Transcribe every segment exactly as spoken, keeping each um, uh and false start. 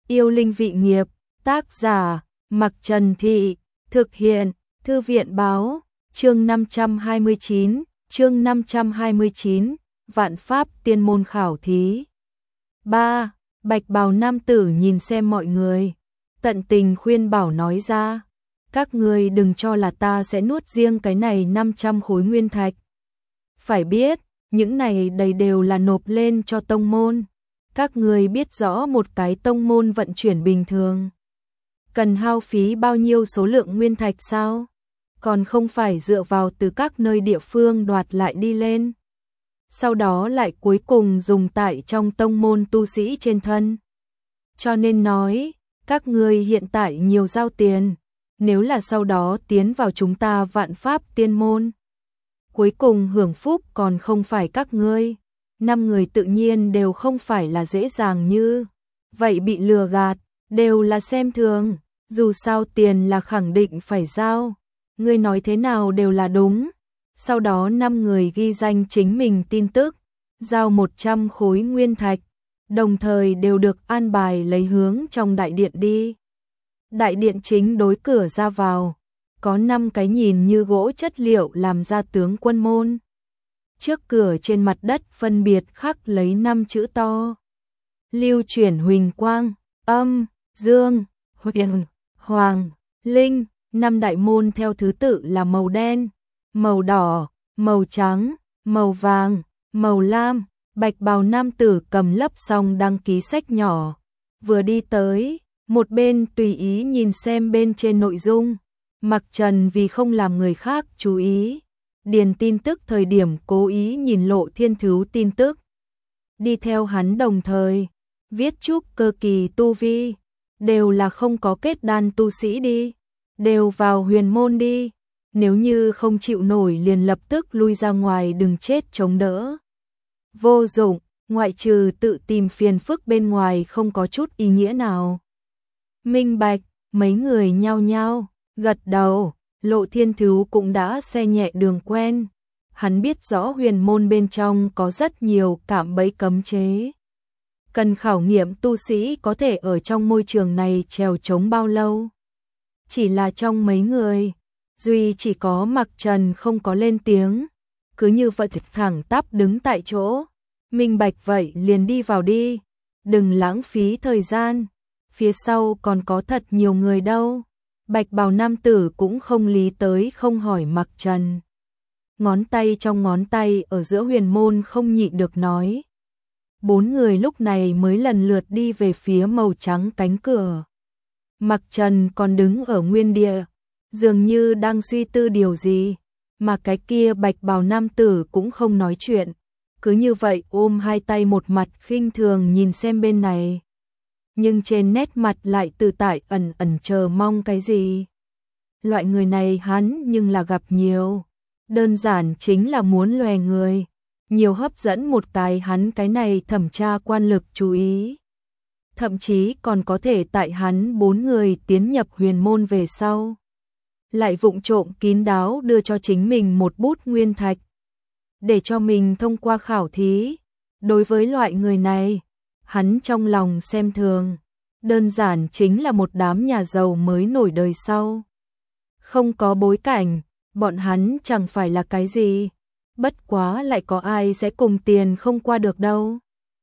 Yêu linh vị nghiệp, tác giả, Mặc Trần Thị, thực hiện, Thư viện báo, chương năm trăm hai mươi chín, chương năm trăm hai mươi chín, Vạn Pháp Tiên Môn khảo thí. ba. Bạch bào nam tử nhìn xem mọi người, tận tình khuyên bảo nói ra, các ngươi đừng cho là ta sẽ nuốt riêng cái này năm trăm khối nguyên thạch. Phải biết, những này đầy đều là nộp lên cho tông môn. Các ngươi biết rõ một cái tông môn vận chuyển bình thường cần hao phí bao nhiêu số lượng nguyên thạch sao? Còn không phải dựa vào từ các nơi địa phương đoạt lại đi lên. Sau đó lại cuối cùng dùng tại trong tông môn tu sĩ trên thân. Cho nên nói, các ngươi hiện tại nhiều giao tiền, nếu là sau đó tiến vào chúng ta Vạn Pháp Tiên Môn, cuối cùng hưởng phúc còn không phải các ngươi. Năm người tự nhiên đều không phải là dễ dàng như vậy bị lừa gạt, đều là xem thường, dù sao tiền là khẳng định phải giao, ngươi nói thế nào đều là đúng. Sau đó năm người ghi danh chính mình tin tức, giao một trăm khối nguyên thạch, đồng thời đều được an bài lấy hướng trong đại điện đi. Đại điện chính đối cửa ra vào, có năm cái nhìn như gỗ chất liệu làm ra tướng quân môn. Trước cửa trên mặt đất phân biệt khắc lấy năm chữ to. Lưu chuyển huỳnh quang, âm, dương, huyền, hoàng, linh, năm đại môn theo thứ tự là màu đen, màu đỏ, màu trắng, màu vàng, màu lam. Bạch bào nam tử cầm lấp xong đăng ký sách nhỏ, vừa đi tới, một bên tùy ý nhìn xem bên trên nội dung. Mặc Trần vì không làm người khác chú ý, điền tin tức thời điểm cố ý nhìn Lộ Thiên Thứ tin tức. Đi theo hắn đồng thời, viết chúc cơ kỳ tu vi, đều là không có kết đan tu sĩ đi, đều vào huyền môn đi, nếu như không chịu nổi liền lập tức lui ra ngoài đừng chết chống đỡ. Vô dụng, ngoại trừ tự tìm phiền phức bên ngoài không có chút ý nghĩa nào. Minh bạch, mấy người nhao nhao, gật đầu. Lộ Thiên Thứ cũng đã xe nhẹ đường quen, hắn biết rõ huyền môn bên trong có rất nhiều cạm bẫy cấm chế. Cần khảo nghiệm tu sĩ có thể ở trong môi trường này trèo trống bao lâu. Chỉ là trong mấy người, duy chỉ có Mặc Trần không có lên tiếng, cứ như vậy thẳng tắp đứng tại chỗ. Minh bạch vậy liền đi vào đi, đừng lãng phí thời gian, phía sau còn có thật nhiều người đâu. Bạch bào nam tử cũng không lý tới không hỏi Mặc Trần. Ngón tay trong ngón tay ở giữa huyền môn không nhịn được nói. Bốn người lúc này mới lần lượt đi về phía màu trắng cánh cửa. Mặc Trần còn đứng ở nguyên địa, dường như đang suy tư điều gì, mà cái kia bạch bào nam tử cũng không nói chuyện, cứ như vậy ôm hai tay một mặt khinh thường nhìn xem bên này. Nhưng trên nét mặt lại tự tại ẩn ẩn chờ mong cái gì. Loại người này hắn nhưng là gặp nhiều, đơn giản chính là muốn lòe người, nhiều hấp dẫn một cái hắn cái này thẩm tra quan lực chú ý. Thậm chí còn có thể tại hắn bốn người tiến nhập huyền môn về sau, lại vụng trộm kín đáo đưa cho chính mình một bút nguyên thạch, để cho mình thông qua khảo thí. Đối với loại người này, hắn trong lòng xem thường, đơn giản chính là một đám nhà giàu mới nổi đời sau. Không có bối cảnh, bọn hắn chẳng phải là cái gì, bất quá lại có ai sẽ cùng tiền không qua được đâu.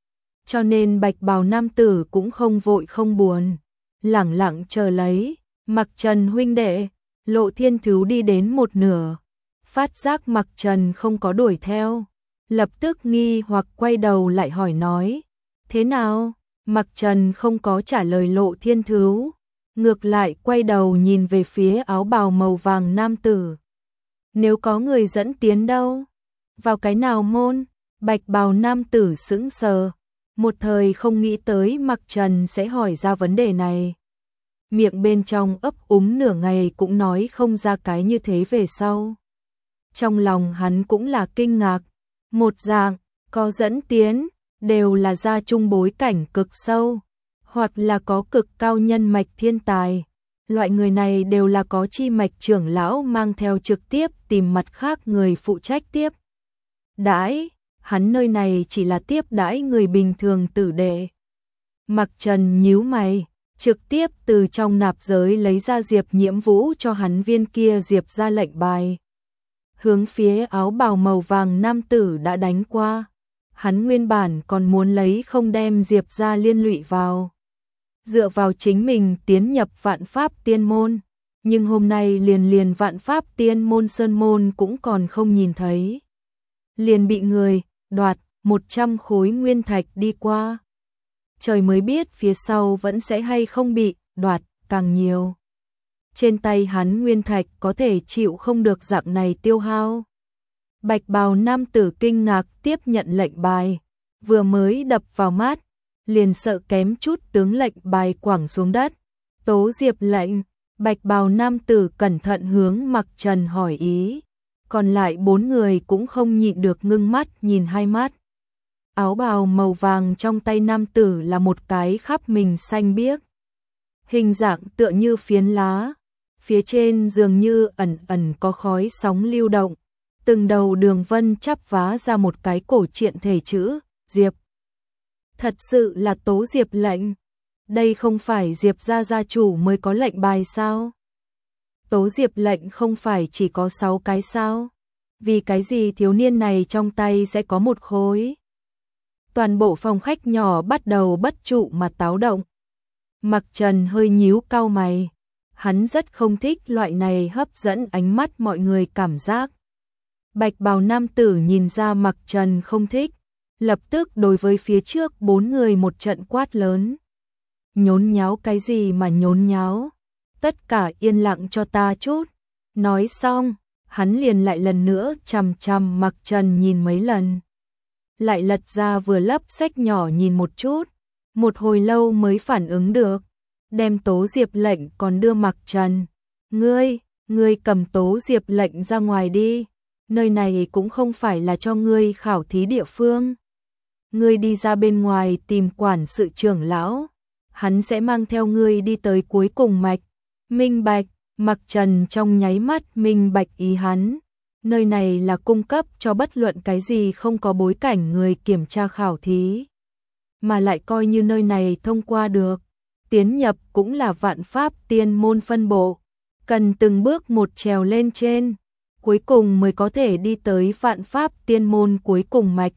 Cho nên bạch bào nam tử cũng không vội không buồn, lẳng lặng chờ lấy. Mặc Trần huynh đệ, Lộ Thiên Thứ đi đến một nửa, phát giác Mặc Trần không có đuổi theo, lập tức nghi hoặc quay đầu lại hỏi nói, thế nào? Mặc Trần không có trả lời Lộ Thiên Thứ, ngược lại quay đầu nhìn về phía áo bào màu vàng nam tử. Nếu có người dẫn tiến đâu? Vào cái nào môn? Bạch bào nam tử sững sờ, một thời không nghĩ tới Mặc Trần sẽ hỏi ra vấn đề này. Miệng bên trong ấp úng nửa ngày cũng nói không ra cái như thế về sau. Trong lòng hắn cũng là kinh ngạc, một dạng, có dẫn tiến, đều là gia trung bối cảnh cực sâu, hoặc là có cực cao nhân mạch thiên tài. Loại người này đều là có chi mạch trưởng lão mang theo trực tiếp tìm mặt khác người phụ trách tiếp đãi, hắn nơi này chỉ là tiếp đãi người bình thường tử đệ. Mặc Trần nhíu mày, trực tiếp từ trong nạp giới lấy ra Diệp Nhiễm Vũ cho hắn viên kia Diệp ra lệnh bài. Hướng phía áo bào màu vàng nam tử đã đánh qua. Hắn nguyên bản còn muốn lấy không đem Diệp ra liên lụy vào. Dựa vào chính mình tiến nhập vạn pháp tiên môn. Nhưng hôm nay liền liền vạn pháp tiên môn sơn môn cũng còn không nhìn thấy. Liền bị người đoạt một trăm khối nguyên thạch đi qua. Trời mới biết phía sau vẫn sẽ hay không bị đoạt càng nhiều. Trên tay hắn nguyên thạch có thể chịu không được dạng này tiêu hao. Bạch bào nam tử kinh ngạc tiếp nhận lệnh bài, vừa mới đập vào mắt, liền sợ kém chút tướng lệnh bài quẳng xuống đất. Tố Diệp lệnh, bạch bào nam tử cẩn thận hướng Mặc Trần hỏi ý, còn lại bốn người cũng không nhịn được ngưng mắt nhìn hai mắt. Áo bào màu vàng trong tay nam tử là một cái khắp mình xanh biếc. Hình dạng tựa như phiến lá, phía trên dường như ẩn ẩn có khói sóng lưu động. Từng đầu đường vân chắp vá ra một cái cổ truyện thể chữ, Diệp. Thật sự là Tố Diệp lệnh. Đây không phải Diệp gia gia chủ mới có lệnh bài sao? Tố Diệp lệnh không phải chỉ có sáu cái sao? Vì cái gì thiếu niên này trong tay sẽ có một khối? Toàn bộ phòng khách nhỏ bắt đầu bất trụ mà táo động. Mặc Trần hơi nhíu cau mày. Hắn rất không thích loại này hấp dẫn ánh mắt mọi người cảm giác. Bạch bào nam tử nhìn ra Mặc Trần không thích, lập tức đối với phía trước bốn người một trận quát lớn. Nhốn nháo cái gì mà nhốn nháo? Tất cả yên lặng cho ta chút. Nói xong, hắn liền lại lần nữa chằm chằm Mặc Trần nhìn mấy lần. Lại lật ra vừa lấp sách nhỏ nhìn một chút, một hồi lâu mới phản ứng được. Đem Tố Diệp lệnh còn đưa Mặc Trần. Ngươi, ngươi cầm Tố Diệp lệnh ra ngoài đi. Nơi này cũng không phải là cho ngươi khảo thí địa phương. Ngươi đi ra bên ngoài tìm quản sự trưởng lão. Hắn sẽ mang theo ngươi đi tới cuối cùng mạch. Minh bạch, Mặc Trần trong nháy mắt minh bạch ý hắn. Nơi này là cung cấp cho bất luận cái gì không có bối cảnh người kiểm tra khảo thí. Mà lại coi như nơi này thông qua được. Tiến nhập cũng là vạn pháp tiên môn phân bộ. Cần từng bước một trèo lên trên. Cuối cùng mới có thể đi tới vạn pháp tiên môn cuối cùng mạch.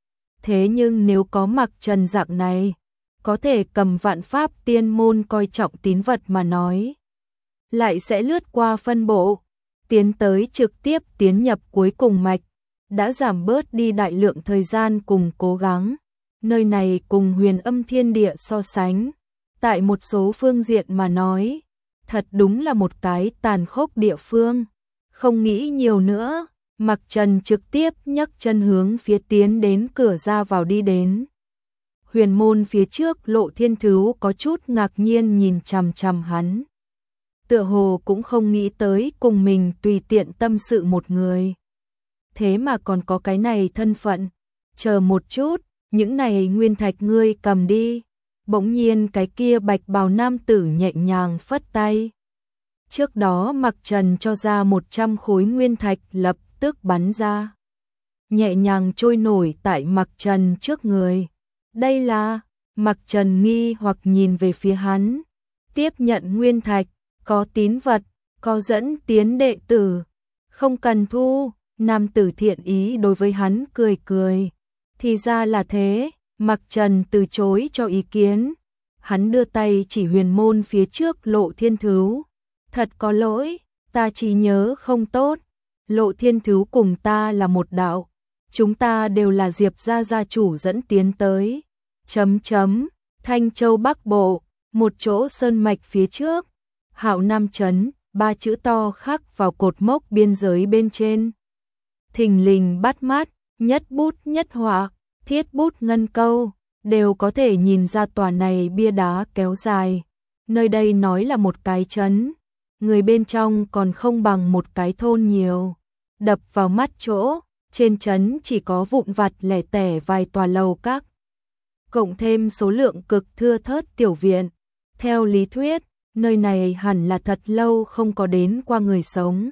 Thế nhưng nếu có Mặc Trần dạng này, có thể cầm vạn pháp tiên môn coi trọng tín vật mà nói. Lại sẽ lướt qua phân bộ, tiến tới trực tiếp tiến nhập cuối cùng mạch, đã giảm bớt đi đại lượng thời gian cùng cố gắng. Nơi này cùng huyền âm thiên địa so sánh, tại một số phương diện mà nói, thật đúng là một cái tàn khốc địa phương. Không nghĩ nhiều nữa, Mặc Trần trực tiếp nhấc chân hướng phía tiến đến cửa ra vào đi đến. Huyền môn phía trước Lộ Thiên Thứ có chút ngạc nhiên nhìn chằm chằm hắn. Tựa hồ cũng không nghĩ tới cùng mình tùy tiện tâm sự một người. Thế mà còn có cái này thân phận. Chờ một chút, những này nguyên thạch ngươi cầm đi. Bỗng nhiên cái kia bạch bào nam tử nhẹ nhàng phất tay. Trước đó Mặc Trần cho ra một trăm khối nguyên thạch lập tức bắn ra. Nhẹ nhàng trôi nổi tại Mặc Trần trước người. Đây là, Mặc Trần nghi hoặc nhìn về phía hắn. Tiếp nhận nguyên thạch, có tín vật, có dẫn tiến đệ tử. Không cần thu, nam tử thiện ý đối với hắn cười cười. Thì ra là thế, Mặc Trần từ chối cho ý kiến. Hắn đưa tay chỉ huyền môn phía trước Lộ Thiên Thứ. Thật có lỗi, ta chỉ nhớ không tốt. Lộ Thiên Thứ cùng ta là một đạo. Chúng ta đều là Diệp gia gia chủ dẫn tiến tới. Chấm chấm, Thanh Châu Bắc Bộ, một chỗ sơn mạch phía trước. Hạo Nam Trấn, ba chữ to khắc vào cột mốc biên giới bên trên. Thình lình bắt mắt, nhất bút nhất họa, thiết bút ngân câu, đều có thể nhìn ra tòa này bia đá kéo dài. Nơi đây nói là một cái trấn, người bên trong còn không bằng một cái thôn nhiều. Đập vào mắt chỗ, trên trấn chỉ có vụn vặt lẻ tẻ vài tòa lầu các. Cộng thêm số lượng cực thưa thớt tiểu viện. Theo lý thuyết, nơi này hẳn là thật lâu không có đến qua người sống.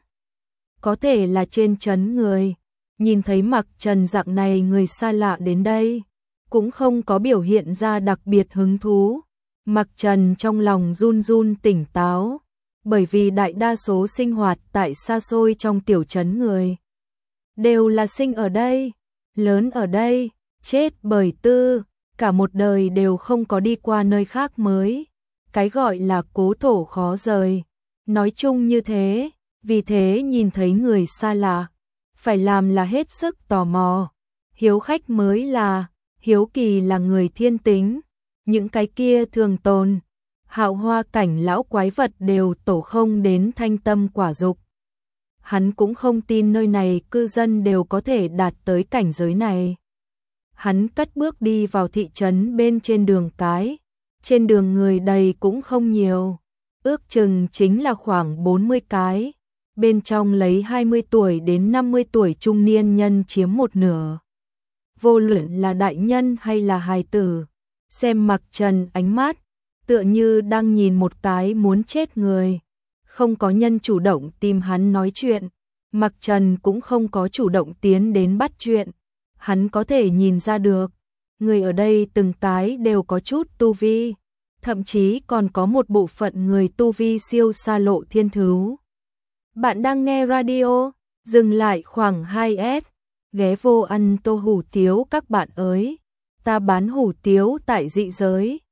Có thể là trên trấn người, nhìn thấy Mặc Trần dạng này người xa lạ đến đây, cũng không có biểu hiện ra đặc biệt hứng thú. Mặc Trần trong lòng run run tỉnh táo, bởi vì đại đa số sinh hoạt tại xa xôi trong tiểu trấn người đều là sinh ở đây, lớn ở đây, chết bởi tư, cả một đời đều không có đi qua nơi khác mới. Cái gọi là cố thổ khó rời, nói chung như thế, vì thế nhìn thấy người xa lạ, phải làm là hết sức tò mò. Hiếu khách mới là, hiếu kỳ là người thiên tính, những cái kia thường tồn, hạo hoa cảnh lão quái vật đều tổ không đến thanh tâm quả dục. Hắn cũng không tin nơi này cư dân đều có thể đạt tới cảnh giới này. Hắn cất bước đi vào thị trấn bên trên đường cái, trên đường người đầy cũng không nhiều, ước chừng chính là khoảng bốn mươi cái, bên trong lấy hai mươi tuổi đến năm mươi tuổi trung niên nhân chiếm một nửa. Vô luận là đại nhân hay là hài tử, xem Mặc Trần ánh mắt, tựa như đang nhìn một cái muốn chết người. Không có nhân chủ động tìm hắn nói chuyện, Mặc Trần cũng không có chủ động tiến đến bắt chuyện. Hắn có thể nhìn ra được, người ở đây từng cái đều có chút tu vi, thậm chí còn có một bộ phận người tu vi siêu xa lộ thiên thứ. Bạn đang nghe radio, dừng lại khoảng hai S, ghé vô ăn tô hủ tiếu các bạn ơi, ta bán hủ tiếu tại dị giới.